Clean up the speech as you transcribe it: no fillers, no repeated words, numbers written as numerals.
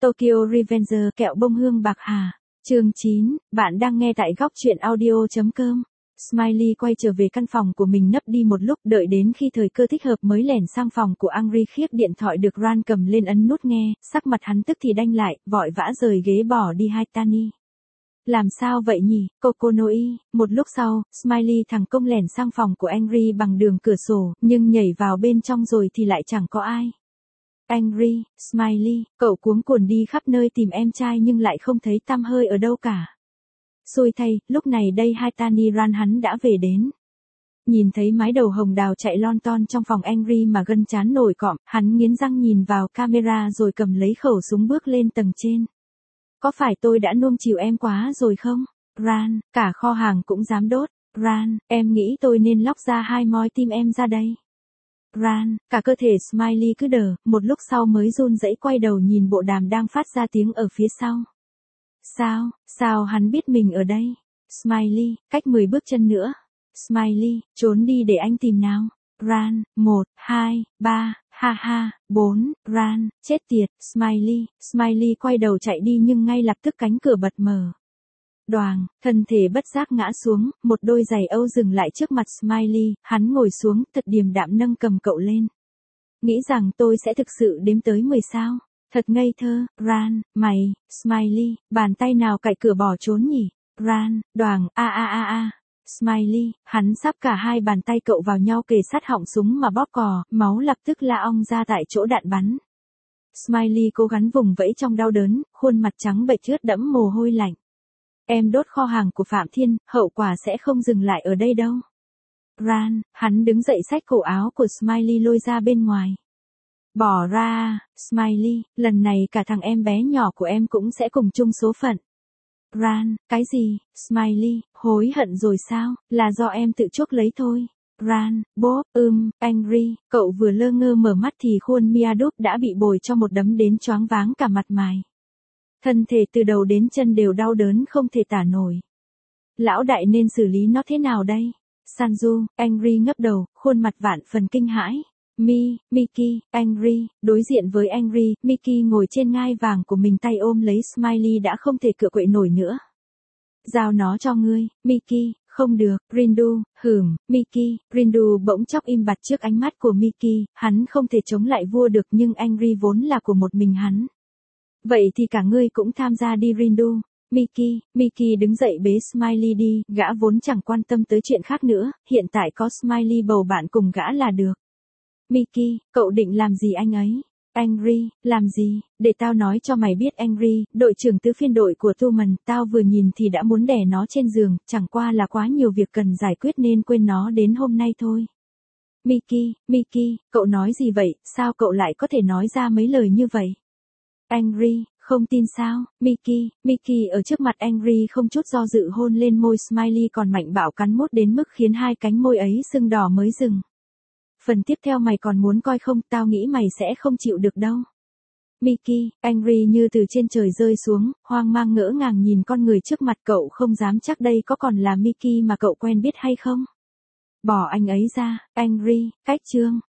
Tokyo Revenger kẹo bông hương bạc hà. Chương 9, bạn đang nghe tại góc truyện audio.com. Smiley quay trở về căn phòng của mình nấp đi một lúc, đợi đến khi thời cơ thích hợp mới lẻn sang phòng của Angry khiếc điện thoại được Ran cầm lên ấn nút nghe, sắc mặt hắn tức thì đanh lại, vội vã rời ghế bỏ đi Haitani. Làm sao vậy nhỉ, Kokonoi? Một lúc sau, Smiley thằng công lẻn sang phòng của Angry bằng đường cửa sổ, nhưng nhảy vào bên trong rồi thì lại chẳng có ai. Angry, Smiley, cậu cuống cuồng đi khắp nơi tìm em trai nhưng lại không thấy tăm hơi ở đâu cả. Xui thay, lúc này đây Haitani Ran hắn đã về đến. Nhìn thấy mái đầu hồng đào chạy lon ton trong phòng Angry mà gân chán nổi cọm, hắn nghiến răng nhìn vào camera rồi cầm lấy khẩu súng bước lên tầng trên. Có phải tôi đã nuông chiều em quá rồi không? Ran, cả kho hàng cũng dám đốt. Ran, em nghĩ tôi nên lóc ra hai moi tim em ra đây. Ran, cả cơ thể Smiley cứ đờ, một lúc sau mới run rẩy quay đầu nhìn bộ đàm đang phát ra tiếng ở phía sau. Sao hắn biết mình ở đây? Smiley, cách 10 bước chân nữa. Smiley, trốn đi để anh tìm nào. Ran, 1, 2, 3, ha, 4, Ran, chết tiệt, Smiley quay đầu chạy đi nhưng ngay lập tức cánh cửa bật mở. Đoàng, thân thể bất giác ngã xuống, một đôi giày Âu dừng lại trước mặt Smiley, hắn ngồi xuống, thật điềm đạm nâng cầm cậu lên. Nghĩ rằng tôi sẽ thực sự đếm tới 10 sao? Thật ngây thơ, Ran, mày, Smiley, bàn tay nào cạy cửa bỏ trốn nhỉ? Ran, Đoàng, Smiley, hắn sắp cả hai bàn tay cậu vào nhau kề sát họng súng mà bóp cò, máu lập tức la ong ra tại chỗ đạn bắn. Smiley cố gắng vùng vẫy trong đau đớn, khuôn mặt trắng bệch ướt đẫm mồ hôi lạnh. Em đốt kho hàng của Phạm Thiên, hậu quả sẽ không dừng lại ở đây đâu. Ran, hắn đứng dậy xách cổ áo của Smiley lôi ra bên ngoài. Bỏ ra, Smiley, lần này cả thằng em bé nhỏ của em cũng sẽ cùng chung số phận. Ran, cái gì, Smiley, hối hận rồi sao, là do em tự chuốc lấy thôi. Ran, bốp, Angry, cậu vừa lơ ngơ mở mắt thì khuôn Miadup đã bị bồi cho một đấm đến choáng váng cả mặt mày. Thân thể từ đầu đến chân đều đau đớn không thể tả nổi. Lão đại nên xử lý nó thế nào đây? Sanju, Angry ngấp đầu, khuôn mặt vạn phần kinh hãi. Mickey, Angry, đối diện với Angry, Mickey ngồi trên ngai vàng của mình tay ôm lấy Smiley đã không thể cựa quậy nổi nữa. Giao nó cho ngươi, Mickey, không được, Rindu, Mickey, Rindu bỗng chốc im bặt trước ánh mắt của Mickey, hắn không thể chống lại vua được nhưng Angry vốn là của một mình hắn. Vậy thì cả ngươi cũng tham gia đi Rindu. Mickey đứng dậy bế Smiley đi, gã vốn chẳng quan tâm tới chuyện khác nữa, hiện tại có Smiley bầu bạn cùng gã là được. Mickey, cậu định làm gì anh ấy? Angry, làm gì? Để tao nói cho mày biết Angry, đội trưởng tứ phiên đội của Tuman, tao vừa nhìn thì đã muốn đè nó trên giường, chẳng qua là quá nhiều việc cần giải quyết nên quên nó đến hôm nay thôi. Mickey, cậu nói gì vậy, sao cậu lại có thể nói ra mấy lời như vậy? Angry, không tin sao? Mickey ở trước mặt Angry không chút do dự hôn lên môi Smiley còn mạnh bạo cắn mút đến mức khiến hai cánh môi ấy sưng đỏ mới dừng. Phần tiếp theo mày còn muốn coi không, tao nghĩ mày sẽ không chịu được đâu. Mickey, Angry như từ trên trời rơi xuống, hoang mang ngỡ ngàng nhìn con người trước mặt cậu không dám chắc đây có còn là Mickey mà cậu quen biết hay không. Bỏ anh ấy ra, Angry, cách chương.